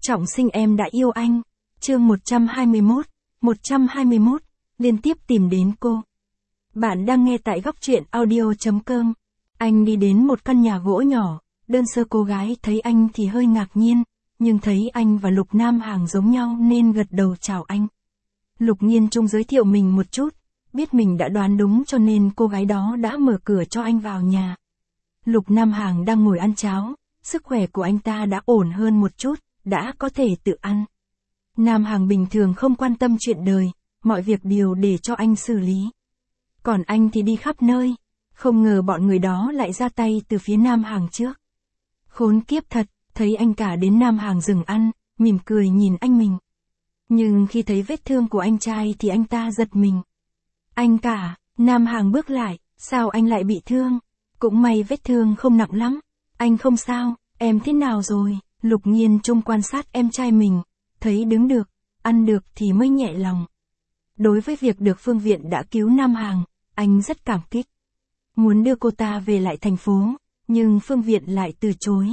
Trọng sinh em đã yêu anh. Chương 121, liên tiếp tìm đến cô. Bạn đang nghe tại góc truyện audio.com. Anh đi đến một căn nhà gỗ nhỏ, đơn sơ. Cô gái thấy anh thì hơi ngạc nhiên, nhưng thấy anh và Lục Nam Hàng giống nhau nên gật đầu chào anh. Lục Nhiên Trung giới thiệu mình một chút, biết mình đã đoán đúng cho nên cô gái đó đã mở cửa cho anh vào nhà. Lục Nam Hàng đang ngồi ăn cháo, sức khỏe của anh ta đã ổn hơn một chút, đã có thể tự ăn. Nam Hàng bình thường không quan tâm chuyện đời, mọi việc đều để cho anh xử lý. Còn anh thì đi khắp nơi, không ngờ bọn người đó lại ra tay từ phía Nam Hàng trước. Khốn kiếp thật, thấy anh cả đến Nam Hàng dừng ăn, mỉm cười nhìn anh mình. Nhưng khi thấy vết thương của anh trai thì anh ta giật mình. Anh cả, Nam Hàng bước lại, sao anh lại bị thương? Cũng may vết thương không nặng lắm. Anh không sao, em thế nào rồi? Lục Nhiên Trung quan sát em trai mình, thấy đứng được, ăn được thì mới nhẹ lòng. Đối với việc được Phương Viện đã cứu Nam Hàng, anh rất cảm kích. Muốn đưa cô ta về lại thành phố, nhưng Phương Viện lại từ chối.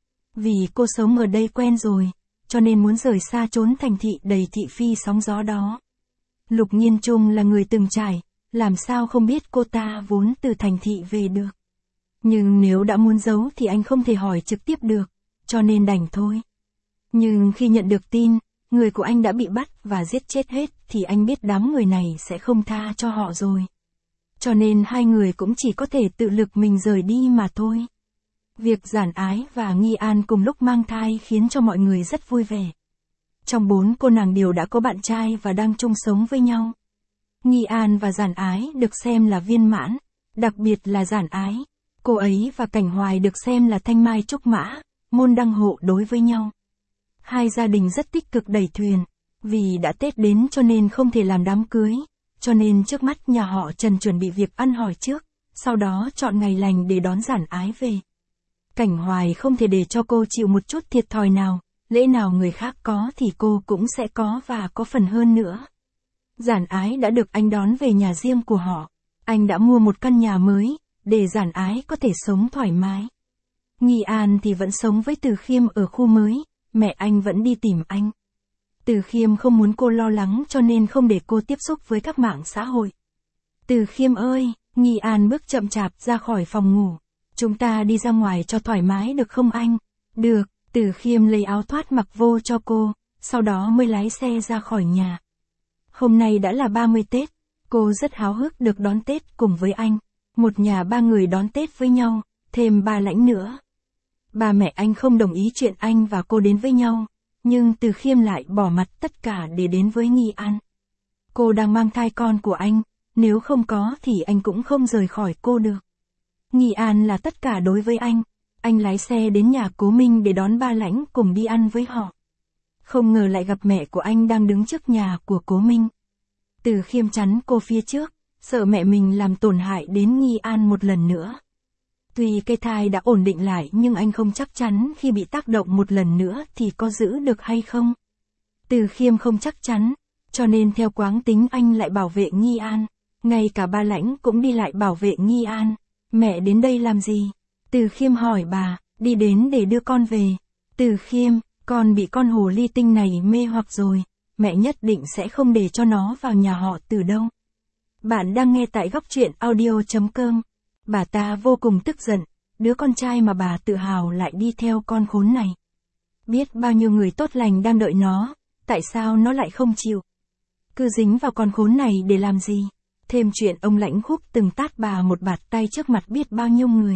Vì cô sống ở đây quen rồi, cho nên muốn rời xa trốn thành thị đầy thị phi sóng gió đó. Lục Nhiên Trung là người từng trải, làm sao không biết cô ta vốn từ thành thị về được. Nhưng nếu đã muốn giấu thì anh không thể hỏi trực tiếp được, cho nên đành thôi. Nhưng khi nhận được tin, người của anh đã bị bắt và giết chết hết thì anh biết đám người này sẽ không tha cho họ rồi. Cho nên hai người cũng chỉ có thể tự lực mình rời đi mà thôi. Việc Giản Ái và Nghi An cùng lúc mang thai khiến cho mọi người rất vui vẻ. Trong 4 cô nàng đều đã có bạn trai và đang chung sống với nhau. Nghi An và Giản Ái được xem là viên mãn, đặc biệt là Giản Ái. Cô ấy và Cảnh Hoài được xem là thanh mai trúc mã, môn đăng hộ đối với nhau. Hai gia đình rất tích cực đẩy thuyền, vì đã Tết đến cho nên không thể làm đám cưới, cho nên trước mắt nhà họ Trần chuẩn bị việc ăn hỏi trước, sau đó chọn ngày lành để đón Giản Ái về. Cảnh Hoài không thể để cho cô chịu một chút thiệt thòi nào, lễ nào người khác có thì cô cũng sẽ có và có phần hơn nữa. Giản Ái đã được anh đón về nhà riêng của họ, anh đã mua một căn nhà mới, để Giản Ái có thể sống thoải mái. Nghi An thì vẫn sống với Từ Khiêm ở khu mới, mẹ anh vẫn đi tìm anh. Từ Khiêm không muốn cô lo lắng cho nên không để cô tiếp xúc với các mạng xã hội. Từ Khiêm ơi, Nghi An bước chậm chạp ra khỏi phòng ngủ. Chúng ta đi ra ngoài cho thoải mái được không anh? Được, Từ Khiêm lấy áo thoát mặc vô cho cô, sau đó mới lái xe ra khỏi nhà. Hôm nay đã là 30 Tết, cô rất háo hức được đón Tết cùng với anh. Một nhà 3 người đón Tết với nhau, thêm 3 lãnh nữa. Ba mẹ anh không đồng ý chuyện anh và cô đến với nhau, nhưng Từ Khiêm lại bỏ mặt tất cả để đến với Nghi An. Cô đang mang thai con của anh, nếu không có thì anh cũng không rời khỏi cô được. Nghi An là tất cả đối với anh lái xe đến nhà Cố Minh để đón ba lãnh cùng đi ăn với họ. Không ngờ lại gặp mẹ của anh đang đứng trước nhà của Cố Minh. Từ Khiêm chắn cô phía trước, sợ mẹ mình làm tổn hại đến Nghi An một lần nữa. Tuy cây thai đã ổn định lại nhưng anh không chắc chắn khi bị tác động một lần nữa thì có giữ được hay không. Từ Khiêm không chắc chắn, cho nên theo quán tính anh lại bảo vệ Nghi An. Ngay cả ba lãnh cũng đi lại bảo vệ Nghi An. Mẹ đến đây làm gì? Từ Khiêm hỏi bà, đi đến để đưa con về. Từ Khiêm, con bị con hồ ly tinh này mê hoặc rồi, mẹ nhất định sẽ không để cho nó vào nhà họ Từ đâu. Bạn đang nghe tại góc truyện audio.com. Bà ta vô cùng tức giận, đứa con trai mà bà tự hào lại đi theo con khốn này. Biết bao nhiêu người tốt lành đang đợi nó, tại sao nó lại không chịu? Cứ dính vào con khốn này để làm gì? Thêm chuyện ông Lãnh Khúc từng tát bà một bạt tay trước mặt biết bao nhiêu người.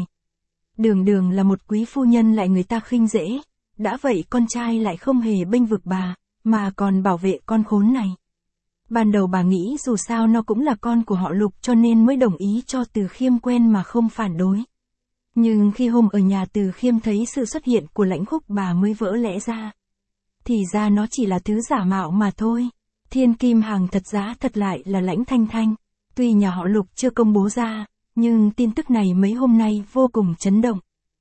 Đường là một quý phu nhân lại người ta khinh dễ, đã vậy con trai lại không hề bênh vực bà, mà còn bảo vệ con khốn này. Ban đầu bà nghĩ dù sao nó cũng là con của họ Lục cho nên mới đồng ý cho Từ Khiêm quen mà không phản đối. Nhưng khi hôm ở nhà Từ Khiêm thấy sự xuất hiện của Lãnh Khúc bà mới vỡ lẽ ra. Thì ra nó chỉ là thứ giả mạo mà thôi. Thiên kim hàng thật giá thật lại là Lãnh Thanh Thanh. Tuy nhà họ Lục chưa công bố ra, nhưng tin tức này mấy hôm nay vô cùng chấn động.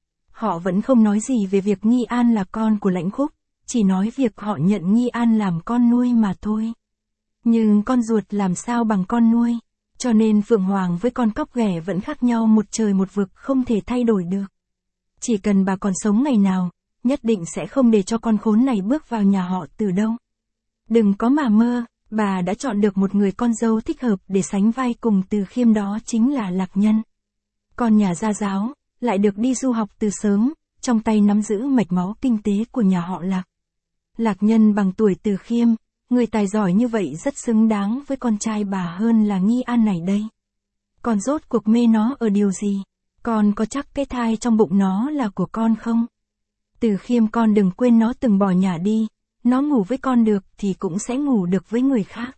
Họ vẫn không nói gì về việc Nghi An là con của Lãnh Khúc, chỉ nói việc họ nhận Nghi An làm con nuôi mà thôi. Nhưng con ruột làm sao bằng con nuôi, cho nên Phượng Hoàng với con cóc ghẻ vẫn khác nhau một trời một vực không thể thay đổi được. Chỉ cần bà còn sống ngày nào, nhất định sẽ không để cho con khốn này bước vào nhà họ Từ đâu. Đừng có mà mơ, bà đã chọn được một người con dâu thích hợp để sánh vai cùng Từ Khiêm, đó chính là Lạc Nhân. Con nhà gia giáo, lại được đi du học từ sớm, trong tay nắm giữ mạch máu kinh tế của nhà họ Lạc. Lạc Nhân bằng tuổi Từ Khiêm, người tài giỏi như vậy rất xứng đáng với con trai bà hơn là Nghi An này đây. Con rốt cuộc mê nó ở điều gì? Con có chắc cái thai trong bụng nó là của con không? Từ Khiêm, con đừng quên nó từng bỏ nhà đi, nó ngủ với con được thì cũng sẽ ngủ được với người khác.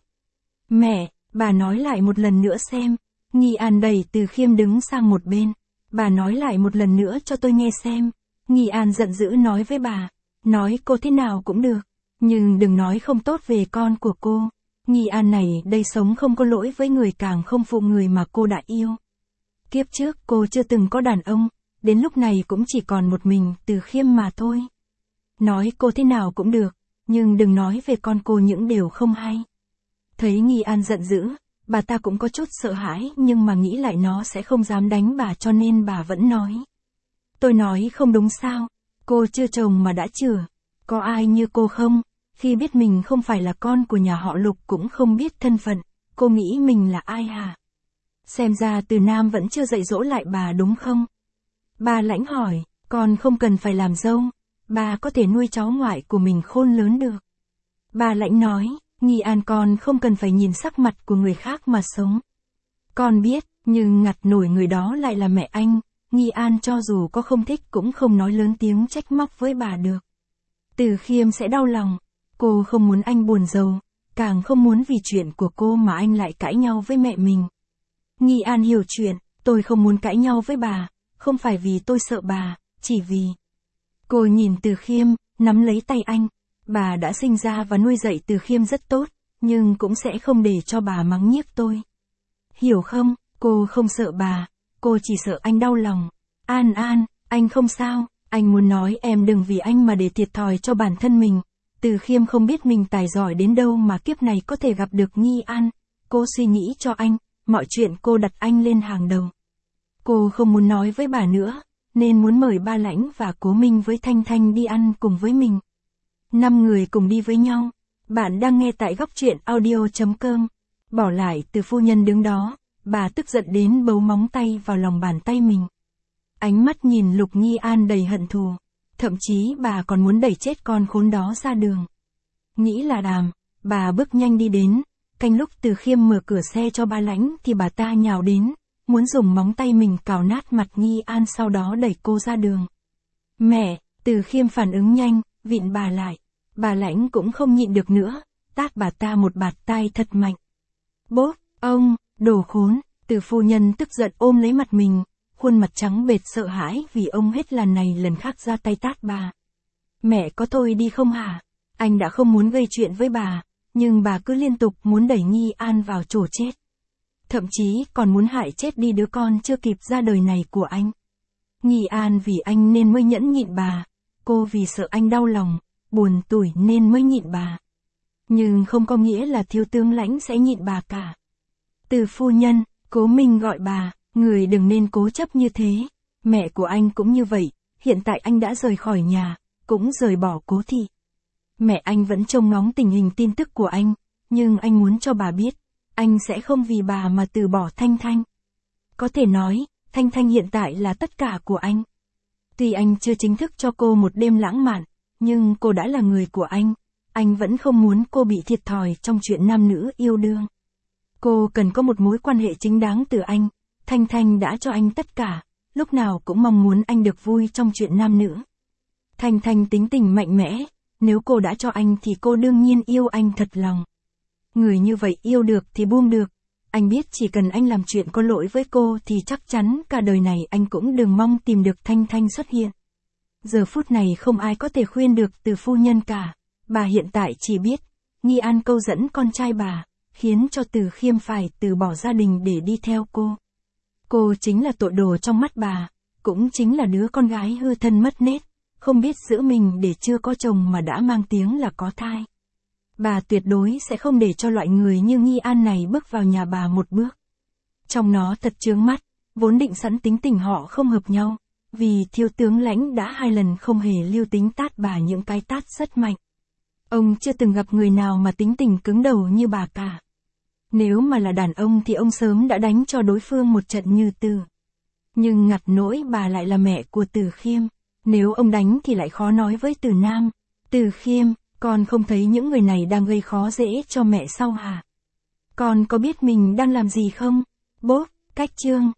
Mẹ, bà nói lại một lần nữa xem. Nghi An đẩy Từ Khiêm đứng sang một bên. Bà nói lại một lần nữa cho tôi nghe xem. Nghi An giận dữ nói với bà. Nói cô thế nào cũng được, nhưng đừng nói không tốt về con của cô. Nghi An này đây sống không có lỗi với người, càng không phụ người mà cô đã yêu. Kiếp trước cô chưa từng có đàn ông, đến lúc này cũng chỉ còn một mình Từ Khiêm mà thôi. Nói cô thế nào cũng được, nhưng đừng nói về con cô những điều không hay. Thấy Nghi An giận dữ, bà ta cũng có chút sợ hãi, nhưng mà nghĩ lại nó sẽ không dám đánh bà cho nên bà vẫn nói. Tôi nói không đúng sao, cô chưa chồng mà đã chửa. Có ai như cô không, khi biết mình không phải là con của nhà họ Lục cũng không biết thân phận, cô nghĩ mình là ai hả? Xem ra Từ Nam vẫn chưa dạy dỗ lại bà đúng không? Bà Lãnh hỏi, con không cần phải làm dâu, bà có thể nuôi cháu ngoại của mình khôn lớn được. Bà Lãnh nói, Nghi An con không cần phải nhìn sắc mặt của người khác mà sống. Con biết, nhưng ngặt nổi người đó lại là mẹ anh. Nghi An cho dù có không thích cũng không nói lớn tiếng trách móc với bà được. Từ Khiêm sẽ đau lòng, cô không muốn anh buồn rầu, càng không muốn vì chuyện của cô mà anh lại cãi nhau với mẹ mình. Nghi An hiểu chuyện, tôi không muốn cãi nhau với bà, không phải vì tôi sợ bà, chỉ vì... Cô nhìn Từ Khiêm, nắm lấy tay anh. Bà đã sinh ra và nuôi dạy Từ Khiêm rất tốt, nhưng cũng sẽ không để cho bà mắng nhiếc tôi. Hiểu không, cô không sợ bà, cô chỉ sợ anh đau lòng. An, anh không sao, anh muốn nói em đừng vì anh mà để thiệt thòi cho bản thân mình. Từ Khiêm không biết mình tài giỏi đến đâu mà kiếp này có thể gặp được Nghi An. Cô suy nghĩ cho anh, mọi chuyện cô đặt anh lên hàng đầu. Cô không muốn nói với bà nữa, nên muốn mời ba Lãnh và Cố Minh với Thanh Thanh đi ăn cùng với mình. 5 người cùng đi với nhau. Bạn đang nghe tại góc truyện audio.com. Bỏ lại Từ phu nhân đứng đó, bà tức giận đến bấu móng tay vào lòng bàn tay mình. Ánh mắt nhìn Lục Nghi An đầy hận thù, thậm chí bà còn muốn đẩy chết con khốn đó ra đường. Nghĩ là đàm, bà bước nhanh đi đến, canh lúc Từ Khiêm mở cửa xe cho ba Lãnh thì bà ta nhào đến, muốn dùng móng tay mình cào nát mặt Nghi An sau đó đẩy cô ra đường. Mẹ, Từ Khiêm phản ứng nhanh, vịn bà lại. Bà Lãnh cũng không nhịn được nữa, tát bà ta một bạt tai thật mạnh. Bốp, ông, đồ khốn, Từ phu nhân tức giận ôm lấy mặt mình, khuôn mặt trắng bệch sợ hãi vì ông hết lần này lần khác ra tay tát bà. Mẹ có thôi đi không hả? Anh đã không muốn gây chuyện với bà, nhưng bà cứ liên tục muốn đẩy Nghi An vào chỗ chết. Thậm chí còn muốn hại chết đi đứa con chưa kịp ra đời này của anh. Nghi An vì anh nên mới nhẫn nhịn bà, cô vì sợ anh đau lòng, buồn tủi nên mới nhịn bà. Nhưng không có nghĩa là thiếu tướng Lãnh sẽ nhịn bà cả. Từ phu nhân, Cố Minh gọi bà, người đừng nên cố chấp như thế. Mẹ của anh cũng như vậy, hiện tại anh đã rời khỏi nhà, cũng rời bỏ Cố thị. Mẹ anh vẫn trông ngóng tình hình tin tức của anh, nhưng anh muốn cho bà biết, anh sẽ không vì bà mà từ bỏ Thanh Thanh. Có thể nói, Thanh Thanh hiện tại là tất cả của anh. Tuy anh chưa chính thức cho cô một đêm lãng mạn, nhưng cô đã là người của anh vẫn không muốn cô bị thiệt thòi trong chuyện nam nữ yêu đương. Cô cần có một mối quan hệ chính đáng từ anh, Thanh Thanh đã cho anh tất cả, lúc nào cũng mong muốn anh được vui trong chuyện nam nữ. Thanh Thanh tính tình mạnh mẽ, nếu cô đã cho anh thì cô đương nhiên yêu anh thật lòng. Người như vậy yêu được thì buông được, anh biết chỉ cần anh làm chuyện có lỗi với cô thì chắc chắn cả đời này anh cũng đừng mong tìm được Thanh Thanh xuất hiện. Giờ phút này không ai có thể khuyên được Từ phu nhân cả, bà hiện tại chỉ biết, Nghi An câu dẫn con trai bà, khiến cho Từ Khiêm phải từ bỏ gia đình để đi theo cô. Cô chính là tội đồ trong mắt bà, cũng chính là đứa con gái hư thân mất nết, không biết giữ mình để chưa có chồng mà đã mang tiếng là có thai. Bà tuyệt đối sẽ không để cho loại người như Nghi An này bước vào nhà bà một bước. Trong nó thật chướng mắt, vốn định sẵn tính tình họ không hợp nhau, vì thiếu tướng Lãnh đã 2 lần không hề lưu tính tát bà những cái tát rất mạnh. Ông chưa từng gặp người nào mà tính tình cứng đầu như bà cả. Nếu mà là đàn ông thì ông sớm đã đánh cho đối phương một trận như Từ. Nhưng ngặt nỗi bà lại là mẹ của Từ Khiêm. Nếu ông đánh thì lại khó nói với Từ Nam. Từ Khiêm, con không thấy những người này đang gây khó dễ cho mẹ sao hả? Con có biết mình đang làm gì không? Bốp, cách chương.